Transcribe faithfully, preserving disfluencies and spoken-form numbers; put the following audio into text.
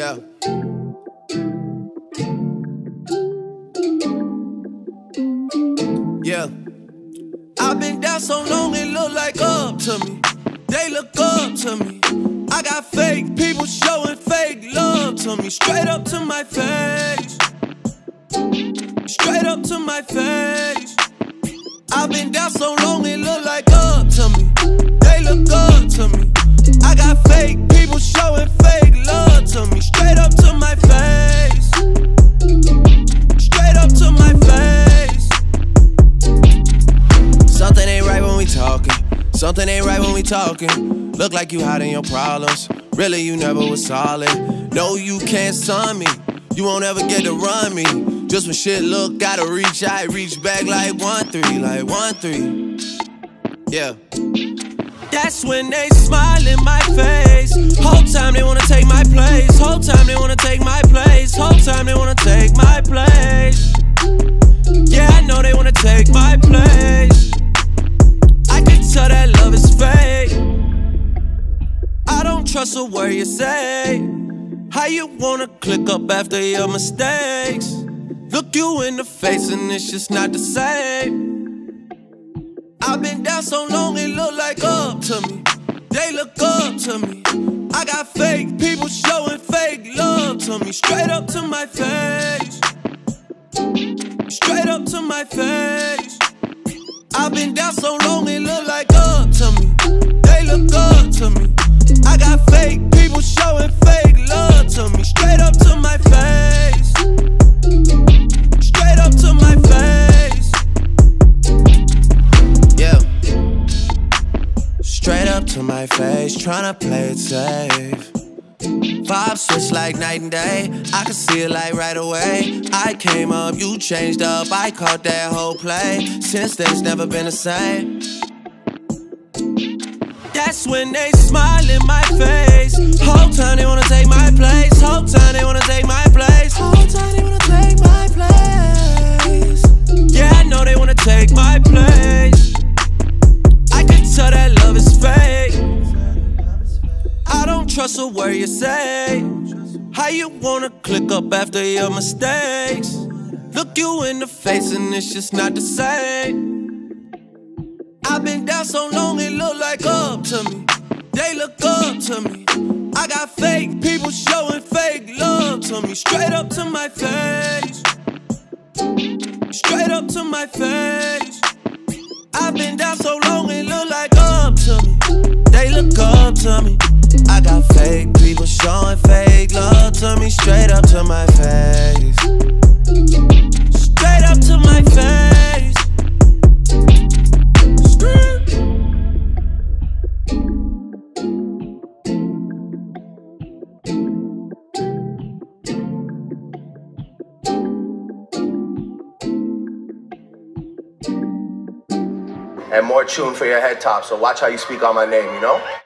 Yeah. Yeah. I've been down so long it look like up to me. They look up to me. I got fake people showing fake love to me. Straight up to my face. Straight up to my face. I've been down so long it look like up to me. They look up to me. I got fake people showing fake love to me. Straight up to my face. Straight up to my face. Something ain't right when we talking. Something ain't right when we talking. Look like you hiding your problems. Really you never was solid. No, you can't son me. You won't ever get to run me. Just when shit look, gotta reach, I reach back like one three, like one three. Yeah. That's when they smile in my face. Whole time they wanna take my place. Whole time they wanna take my place. Whole time they wanna take my place. Yeah, I know they wanna take my place. I can tell that love is fake. I don't trust a word you say. How you wanna click up after your mistakes? Look you in the face and it's just not the same. I've been down so long it look like up to me. They look up to me. I got fake people showing fake love to me. Straight up to my face. Straight up to my face. I've been down so long it look like up to me. They look up to me. I got fake people showing fake love to me. Straight up to my face. Straight up to my face. Yeah. Straight up to my face, tryna play it safe. Vibe switch like night and day. I can see it like right away. I came up, you changed up. I caught that whole play. Since then it's never been the same. That's when they smile in my face. Whole time they wanna take my place. Whole time they wanna take my place. Whole time they wanna take my place. Yeah, I know they wanna take my place. I can tell that love is fake. I don't trust a word you say. How you wanna click up after your mistakes? Look you in the face and it's just not the same. I've been down so long it look like up to me. They look up to me. I got fake people showing fake love to me. Straight up to my face. Straight up to my face. I've been down so long it look like up to me. They look up to me. I got fake people showing fake love to me. Straight up to my face. Straight up to my face. And more tune for your head top, so watch how you speak on my name, you know?